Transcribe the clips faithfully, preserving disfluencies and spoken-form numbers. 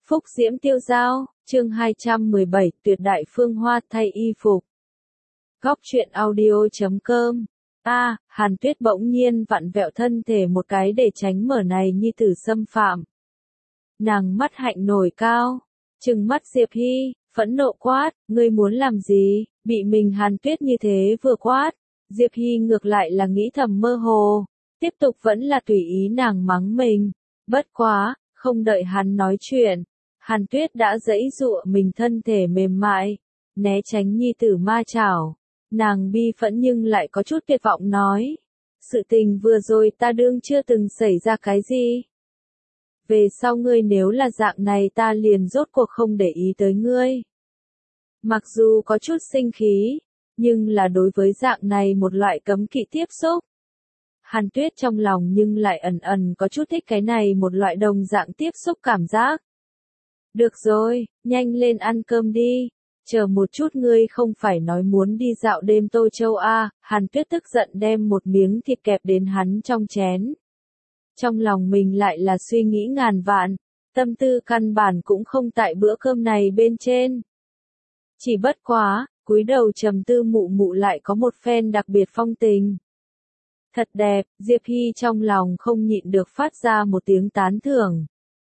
Phúc diễm tiêu dao, chương hai trăm mười bảy, tuyệt đại phương hoa thay y phục. Góc truyện audio chấm com. A, Hàn Tuyết bỗng nhiên vặn vẹo thân thể một cái để tránh mở này nhi tử xâm phạm. Nàng mắt hạnh nổi cao, trừng mắt Diệp Hy, phẫn nộ quát, ngươi muốn làm gì? Bị mình Hàn Tuyết như thế vừa quát, Diệp Hy ngược lại là nghĩ thầm mơ hồ, tiếp tục vẫn là tùy ý nàng mắng mình. Bất quá, không đợi hắn nói chuyện, Hàn Tuyết đã giãy giụa mình thân thể mềm mại, né tránh nhi tử ma chảo. Nàng bi phẫn nhưng lại có chút tuyệt vọng nói, sự tình vừa rồi ta đương chưa từng xảy ra cái gì. Về sau ngươi nếu là dạng này ta liền rốt cuộc không để ý tới ngươi. Mặc dù có chút sinh khí, nhưng là đối với dạng này một loại cấm kỵ tiếp xúc. Hàn Tuyết trong lòng nhưng lại ẩn ẩn có chút thích cái này một loại đồng dạng tiếp xúc cảm giác. Được rồi, nhanh lên ăn cơm đi. Chờ một chút ngươi không phải nói muốn đi dạo đêm Tô Châu à, Hàn Tuyết tức giận đem một miếng thịt kẹp đến hắn trong chén. Trong lòng mình lại là suy nghĩ ngàn vạn, tâm tư căn bản cũng không tại bữa cơm này bên trên. Chỉ bất quá, cúi đầu trầm tư mụ mụ lại có một phen đặc biệt phong tình. Thật đẹp, Diệp Hy trong lòng không nhịn được phát ra một tiếng tán thưởng.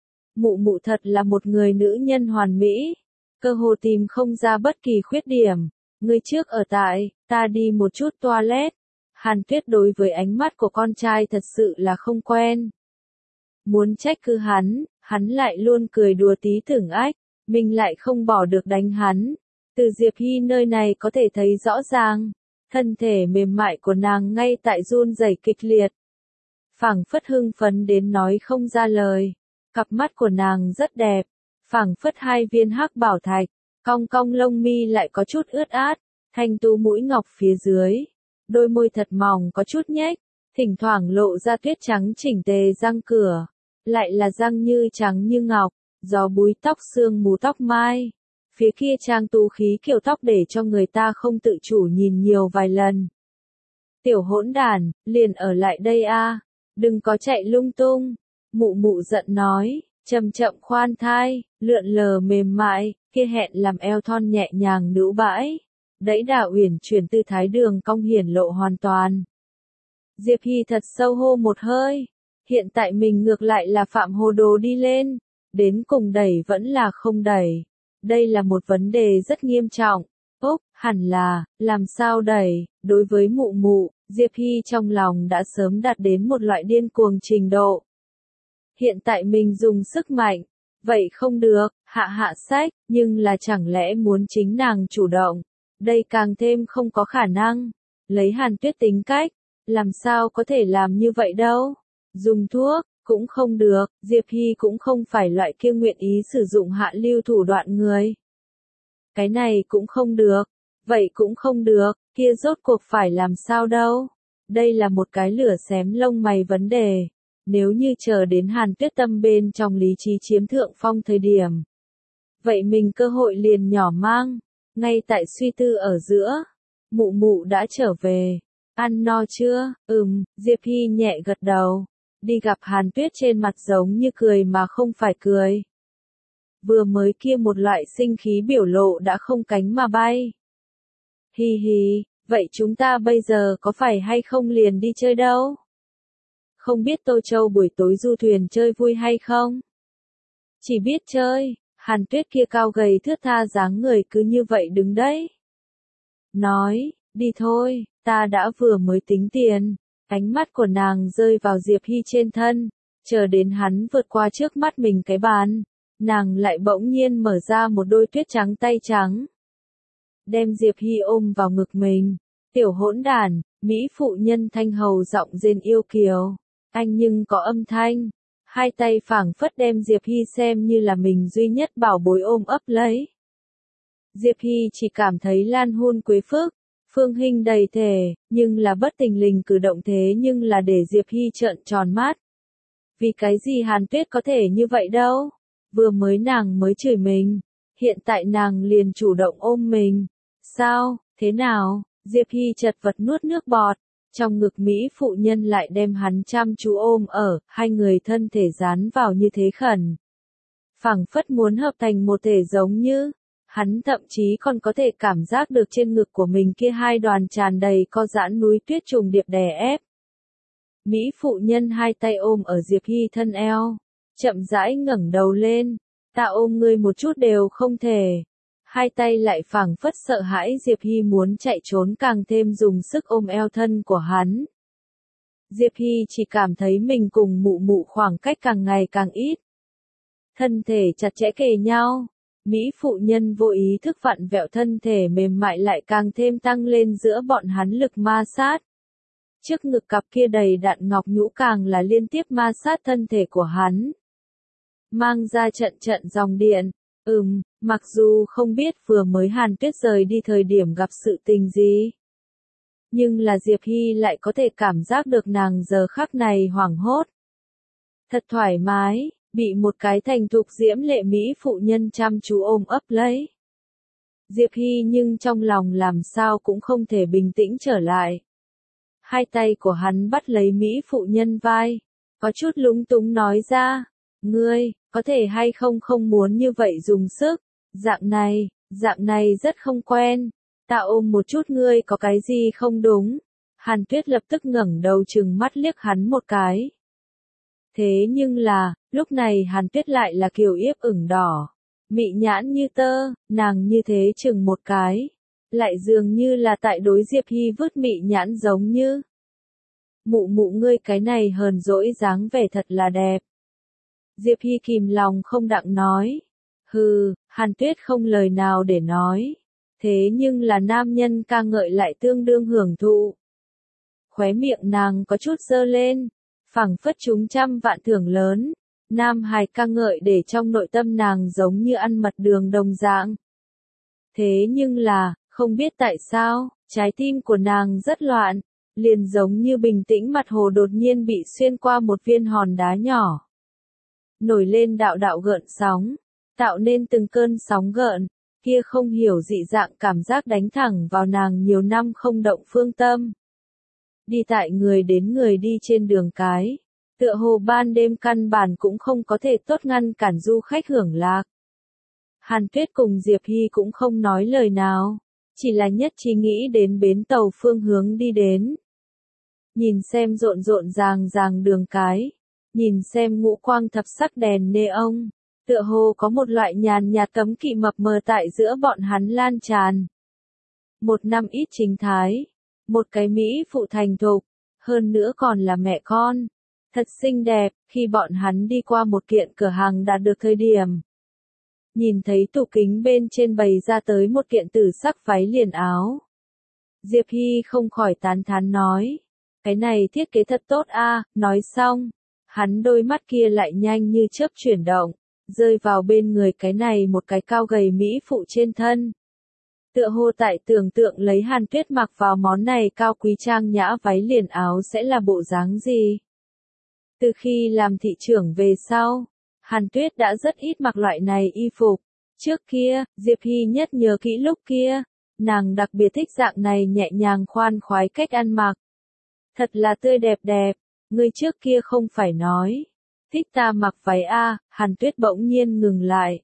Mụ mụ thật là một người nữ nhân hoàn mỹ. Cơ hồ tìm không ra bất kỳ khuyết điểm. Ngươi trước ở tại, ta đi một chút toilet. Hàn Tuyết đối với ánh mắt của con trai thật sự là không quen. Muốn trách cứ hắn, hắn lại luôn cười đùa tí tưởng ách, mình lại không bỏ được đánh hắn. Từ Diệp Hy nơi này có thể thấy rõ ràng, thân thể mềm mại của nàng ngay tại run rẩy kịch liệt. Phảng phất hưng phấn đến nói không ra lời, cặp mắt của nàng rất đẹp. Phảng phất hai viên hắc bảo thạch, cong cong lông mi lại có chút ướt át, thanh tú mũi ngọc phía dưới, đôi môi thật mỏng có chút nhếch, thỉnh thoảng lộ ra tuyết trắng chỉnh tề răng cửa, lại là răng như trắng như ngọc, gió búi tóc sương mù tóc mai, phía kia trang tú khí kiểu tóc để cho người ta không tự chủ nhìn nhiều vài lần. Tiểu hỗn đản, liền ở lại đây a, đừng có chạy lung tung, mụ mụ giận nói. Chậm chậm khoan thai, lượn lờ mềm mại, kia hẹn làm eo thon nhẹ nhàng nữ bãi, đẫy đà uyển chuyển tư thái đường cong hiển lộ hoàn toàn. Diệp Hy thật sâu hô một hơi, hiện tại mình ngược lại là phạm hồ đồ đi lên, đến cùng đẩy vẫn là không đẩy. Đây là một vấn đề rất nghiêm trọng. Ốc, hẳn là, làm sao đẩy, đối với mụ mụ, Diệp Hy trong lòng đã sớm đạt đến một loại điên cuồng trình độ. Hiện tại mình dùng sức mạnh, vậy không được, hạ hạ sách, nhưng là chẳng lẽ muốn chính nàng chủ động, đây càng thêm không có khả năng. Lấy Hàn Tuyết tính cách, làm sao có thể làm như vậy đâu, dùng thuốc, cũng không được, Diệp Hy cũng không phải loại kia nguyện ý sử dụng hạ lưu thủ đoạn người. Cái này cũng không được, vậy cũng không được, kia rốt cuộc phải làm sao đâu, đây là một cái lửa xém lông mày vấn đề. Nếu như chờ đến Hàn Tuyết tâm bên trong lý trí chiếm thượng phong thời điểm. Vậy mình cơ hội liền nhỏ mang, ngay tại suy tư ở giữa. Mụ mụ đã trở về. Ăn no chưa? Ừm, Diệp Hy nhẹ gật đầu. Đi gặp Hàn Tuyết trên mặt giống như cười mà không phải cười. Vừa mới kia một loại sinh khí biểu lộ đã không cánh mà bay. Hi hi, vậy chúng ta bây giờ có phải hay không liền đi chơi đâu? Không biết Tô Châu buổi tối du thuyền chơi vui hay không? Chỉ biết chơi, Hàn Tuyết kia cao gầy thướt tha dáng người cứ như vậy đứng đấy. Nói, đi thôi, ta đã vừa mới tính tiền. Ánh mắt của nàng rơi vào Diệp Hy trên thân, chờ đến hắn vượt qua trước mắt mình cái bàn. Nàng lại bỗng nhiên mở ra một đôi tuyết trắng tay trắng. Đem Diệp Hy ôm vào ngực mình. Tiểu hỗn đản, mỹ phụ nhân thanh hầu giọng rên yêu kiều. Anh nhưng có âm thanh, hai tay phảng phất đem Diệp Hy xem như là mình duy nhất bảo bối ôm ấp lấy. Diệp Hy chỉ cảm thấy lan hôn quế phức, phương hình đầy thể, nhưng là bất tình lình cử động thế nhưng là để Diệp Hy trợn tròn mắt. Vì cái gì Hàn Tuyết có thể như vậy đâu, vừa mới nàng mới chửi mình, hiện tại nàng liền chủ động ôm mình. Sao, thế nào, Diệp Hy chật vật nuốt nước bọt. Trong ngực Mỹ phụ nhân lại đem hắn chăm chú ôm ở, hai người thân thể dán vào như thế khẩn. phảng phất muốn hợp thành một thể giống như. Hắn thậm chí còn có thể cảm giác được trên ngực của mình kia hai đoàn tràn đầy co giãn núi tuyết trùng điệp đè ép. Mỹ phụ nhân hai tay ôm ở Diệp Hy thân eo, chậm rãi ngẩng đầu lên, ta ôm ngươi một chút đều không thể. Hai tay lại phảng phất sợ hãi Diệp Hy muốn chạy trốn càng thêm dùng sức ôm eo thân của hắn. Diệp Hy chỉ cảm thấy mình cùng mụ mụ khoảng cách càng ngày càng ít. Thân thể chặt chẽ kề nhau, Mỹ phụ nhân vô ý thức vặn vẹo thân thể mềm mại lại càng thêm tăng lên giữa bọn hắn lực ma sát. Trước ngực cặp kia đầy đặn ngọc nhũ càng là liên tiếp ma sát thân thể của hắn. Mang ra trận trận dòng điện, ừm, mặc dù không biết vừa mới Hàn Tuyết rời đi thời điểm gặp sự tình gì. Nhưng là Diệp Hy lại có thể cảm giác được nàng giờ khắc này hoảng hốt. Thật thoải mái, bị một cái thành thục diễm lệ Mỹ phụ nhân chăm chú ôm ấp lấy. Diệp Hy nhưng trong lòng làm sao cũng không thể bình tĩnh trở lại. Hai tay của hắn bắt lấy Mỹ phụ nhân vai, có chút lúng túng nói ra, ngươi, có thể hay không không muốn như vậy dùng sức, dạng này, dạng này rất không quen, ta ôm một chút ngươi có cái gì không đúng. Hàn Tuyết lập tức ngẩng đầu trừng mắt liếc hắn một cái. Thế nhưng là, lúc này Hàn Tuyết lại là kiều yếp ửng đỏ, mị nhãn như tơ, nàng như thế chừng một cái, lại dường như là tại đối Diệp Hy vứt mị nhãn giống như. Mụ mụ ngươi cái này hờn dỗi dáng vẻ thật là đẹp. Diệp Hy kìm lòng không đặng nói. Hừ, Hàn Tuyết không lời nào để nói. Thế nhưng là nam nhân ca ngợi lại tương đương hưởng thụ. Khóe miệng nàng có chút dơ lên, phảng phất chúng trăm vạn thưởng lớn. Nam hài ca ngợi để trong nội tâm nàng giống như ăn mật đường đồng dạng. Thế nhưng là, không biết tại sao, trái tim của nàng rất loạn, liền giống như bình tĩnh mặt hồ đột nhiên bị xuyên qua một viên hòn đá nhỏ. Nổi lên đạo đạo gợn sóng, tạo nên từng cơn sóng gợn, kia không hiểu dị dạng cảm giác đánh thẳng vào nàng nhiều năm không động phương tâm. Đi tại người đến người đi trên đường cái, tựa hồ ban đêm căn bản cũng không có thể tốt ngăn cản du khách hưởng lạc. Hàn Tuyết cùng Diệp Hy cũng không nói lời nào, chỉ là nhất trí nghĩ đến bến tàu phương hướng đi đến. Nhìn xem rộn rộn ràng ràng đường cái, nhìn xem ngũ quang thập sắc đèn neon, tựa hồ có một loại nhàn nhạt cấm kỵ mập mờ tại giữa bọn hắn lan tràn. Một năm ít chính thái, một cái Mỹ phụ thành thục, hơn nữa còn là mẹ con. Thật xinh đẹp, khi bọn hắn đi qua một kiện cửa hàng đạt được thời điểm. Nhìn thấy tủ kính bên trên bày ra tới một kiện tử sắc váy liền áo. Diệp Hy không khỏi tán thán nói. Cái này thiết kế thật tốt a. Nói xong. Hắn đôi mắt kia lại nhanh như chớp chuyển động. Rơi vào bên người cái này một cái cao gầy Mỹ phụ trên thân. Tựa hồ tại tưởng tượng lấy Hàn Tuyết mặc vào món này cao quý trang nhã váy liền áo sẽ là bộ dáng gì. Từ khi làm thị trưởng về sau, Hàn Tuyết đã rất ít mặc loại này y phục. Trước kia, Diệp Hy nhất nhớ kỹ lúc kia, nàng đặc biệt thích dạng này nhẹ nhàng khoan khoái cách ăn mặc. Thật là tươi đẹp đẹp, người trước kia không phải nói. Thích ta mặc váy a. Hàn Tuyết bỗng nhiên ngừng lại.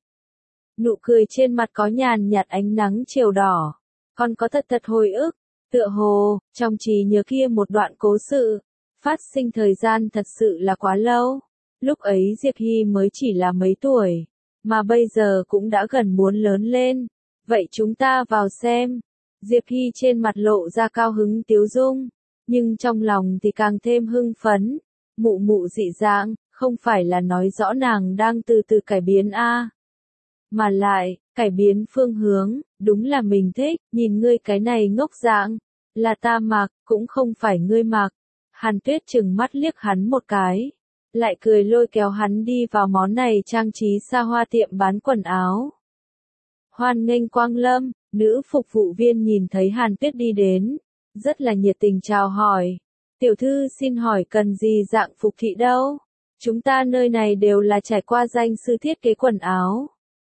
Nụ cười trên mặt có nhàn nhạt ánh nắng chiều đỏ. Còn có thật thật hồi ức, tựa hồ, trong trí nhớ kia một đoạn cố sự. Phát sinh thời gian thật sự là quá lâu. Lúc ấy Diệp Hy mới chỉ là mấy tuổi, mà bây giờ cũng đã gần muốn lớn lên. Vậy chúng ta vào xem. Diệp Hy trên mặt lộ ra cao hứng tiếu dung, nhưng trong lòng thì càng thêm hưng phấn. Mụ mụ dị dạng, không phải là nói rõ nàng đang từ từ cải biến a, mà lại, cải biến phương hướng, đúng là mình thích, nhìn ngươi cái này ngốc dạng, là ta mặc, cũng không phải ngươi mặc. Hàn Tuyết chừng mắt liếc hắn một cái, lại cười lôi kéo hắn đi vào món này trang trí xa hoa tiệm bán quần áo. Hoan nghênh quang lâm, nữ phục vụ viên nhìn thấy Hàn Tuyết đi đến, rất là nhiệt tình chào hỏi. Tiểu thư xin hỏi cần gì dạng phục thị đâu? Chúng ta nơi này đều là trải qua danh sư thiết kế quần áo.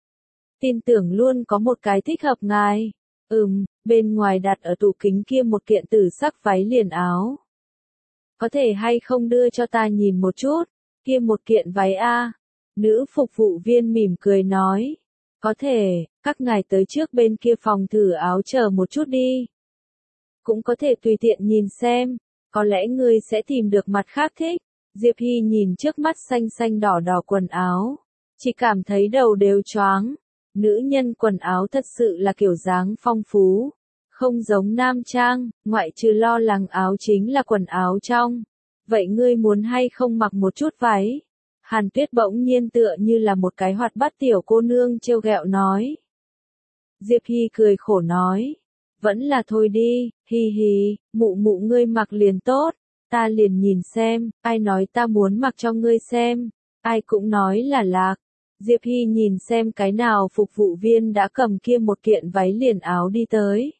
Tin tưởng luôn có một cái thích hợp ngài. Ừm, bên ngoài đặt ở tủ kính kia một kiện tử sắc váy liền áo. Có thể hay không đưa cho ta nhìn một chút, kia một kiện váy a. Nữ phục vụ viên mỉm cười nói. Có thể, các ngài tới trước bên kia phòng thử áo chờ một chút đi. Cũng có thể tùy tiện nhìn xem, có lẽ ngươi sẽ tìm được mặt khác thích. Diệp Hy nhìn trước mắt xanh xanh đỏ đỏ quần áo, chỉ cảm thấy đầu đều choáng. Nữ nhân quần áo thật sự là kiểu dáng phong phú, không giống nam trang, ngoại trừ lo lắng áo chính là quần áo trong. Vậy ngươi muốn hay không mặc một chút váy? Hàn Tuyết bỗng nhiên tựa như là một cái hoạt bát tiểu cô nương trêu ghẹo nói. Diệp Hy cười khổ nói. Vẫn là thôi đi, hi hi, mụ mụ ngươi mặc liền tốt, ta liền nhìn xem, ai nói ta muốn mặc cho ngươi xem, ai cũng nói là lạc. Diệp Hy nhìn xem cái nào phục vụ viên đã cầm kia một kiện váy liền áo đi tới.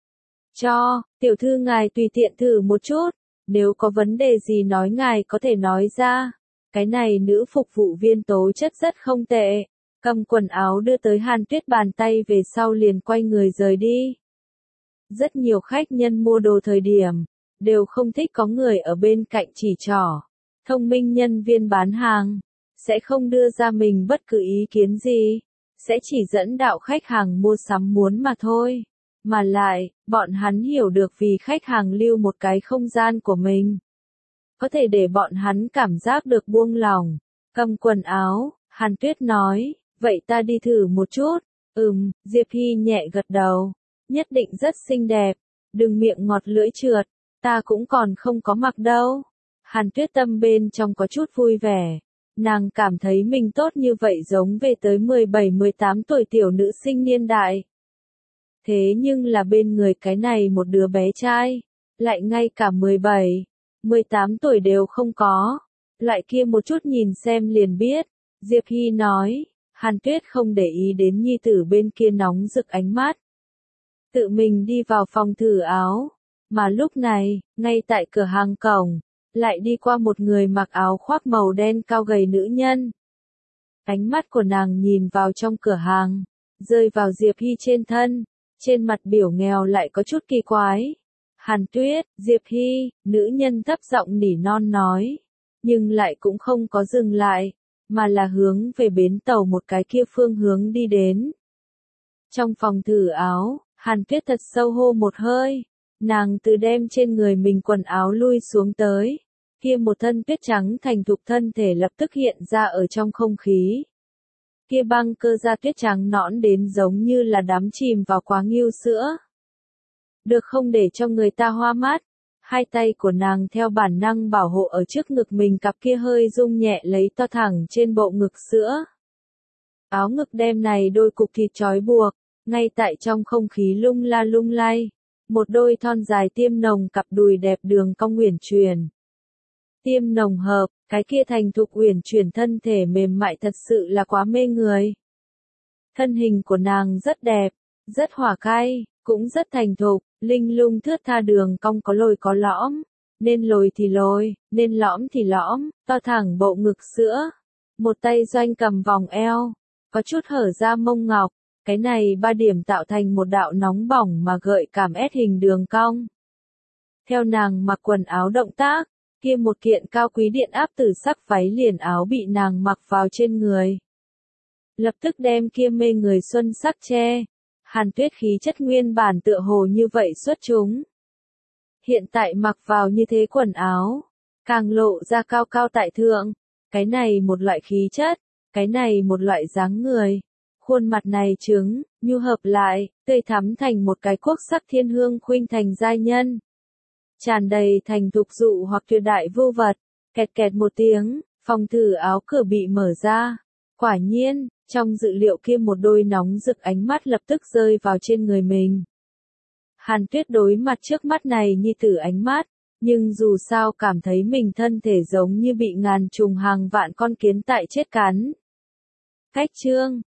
Cho, tiểu thư ngài tùy tiện thử một chút, nếu có vấn đề gì nói ngài có thể nói ra. Cái này nữ phục vụ viên tố chất rất không tệ, cầm quần áo đưa tới Hàn Tuyết bàn tay về sau liền quay người rời đi. Rất nhiều khách nhân mua đồ thời điểm, đều không thích có người ở bên cạnh chỉ trỏ. Thông minh nhân viên bán hàng, sẽ không đưa ra mình bất cứ ý kiến gì, sẽ chỉ dẫn đạo khách hàng mua sắm muốn mà thôi. Mà lại, bọn hắn hiểu được vì khách hàng lưu một cái không gian của mình. Có thể để bọn hắn cảm giác được buông lòng. Cầm quần áo, Hàn Tuyết nói, vậy ta đi thử một chút. Ừm, Diệp Hy nhẹ gật đầu. Nhất định rất xinh đẹp, đừng miệng ngọt lưỡi trượt, ta cũng còn không có mặc đâu. Hàn Tuyết tâm bên trong có chút vui vẻ, nàng cảm thấy mình tốt như vậy giống về tới mười bảy mười tám tuổi tiểu nữ sinh niên đại. Thế nhưng là bên người cái này một đứa bé trai, lại ngay cả mười bảy, mười tám tuổi đều không có, lại kia một chút nhìn xem liền biết. Diệp Hy nói, Hàn Tuyết không để ý đến nhi tử bên kia nóng rực ánh mắt. Tự mình đi vào phòng thử áo, mà lúc này, ngay tại cửa hàng cổng, lại đi qua một người mặc áo khoác màu đen cao gầy nữ nhân. Ánh mắt của nàng nhìn vào trong cửa hàng, rơi vào Diệp Hy trên thân, trên mặt biểu nghèo lại có chút kỳ quái. Hàn Tuyết, Diệp Hy, nữ nhân thấp giọng nỉ non nói, nhưng lại cũng không có dừng lại, mà là hướng về bến tàu một cái kia phương hướng đi đến. Trong phòng thử áo, Hàn Tuyết thật sâu hô một hơi, nàng từ đem trên người mình quần áo lui xuống tới, kia một thân tuyết trắng thành thục thân thể lập tức hiện ra ở trong không khí. Kia băng cơ da tuyết trắng nõn đến giống như là đắm chìm vào quá ngưu sữa. Được không để cho người ta hoa mắt, hai tay của nàng theo bản năng bảo hộ ở trước ngực mình cặp kia hơi rung nhẹ lấy to thẳng trên bộ ngực sữa. Áo ngực đem này đôi cục thịt trói buộc. Ngay tại trong không khí lung la lung lay, một đôi thon dài tiêm nồng cặp đùi đẹp đường cong uyển chuyển. Tiêm nồng hợp, cái kia thành thục uyển chuyển thân thể mềm mại thật sự là quá mê người. Thân hình của nàng rất đẹp, rất hỏa cay, cũng rất thành thục, linh lung thướt tha đường cong có lồi có lõm, nên lồi thì lồi, nên lõm thì lõm, to thẳng bộ ngực sữa. Một tay doanh cầm vòng eo, có chút hở ra mông ngọc. Cái này ba điểm tạo thành một đạo nóng bỏng mà gợi cảm ép hình đường cong. Theo nàng mặc quần áo động tác, kia một kiện cao quý điện áp tử sắc váy liền áo bị nàng mặc vào trên người. Lập tức đem kia mê người xuân sắc che. Hàn Tuyết khí chất nguyên bản tựa hồ như vậy xuất chúng. Hiện tại mặc vào như thế quần áo, càng lộ ra cao cao tại thượng. Cái này một loại khí chất, cái này một loại dáng người. Khuôn mặt này trứng, nhu hợp lại, tươi thắm thành một cái quốc sắc thiên hương khuynh thành giai nhân. Tràn đầy thành thục dụ hoặc tuyệt đại vô vật, kẹt kẹt một tiếng, phòng thử áo cửa bị mở ra. Quả nhiên, trong dự liệu kia một đôi nóng rực ánh mắt lập tức rơi vào trên người mình. Hàn Tuyết đối mặt trước mắt này như tử ánh mắt, nhưng dù sao cảm thấy mình thân thể giống như bị ngàn trùng hàng vạn con kiến tại chết cắn. Cách chương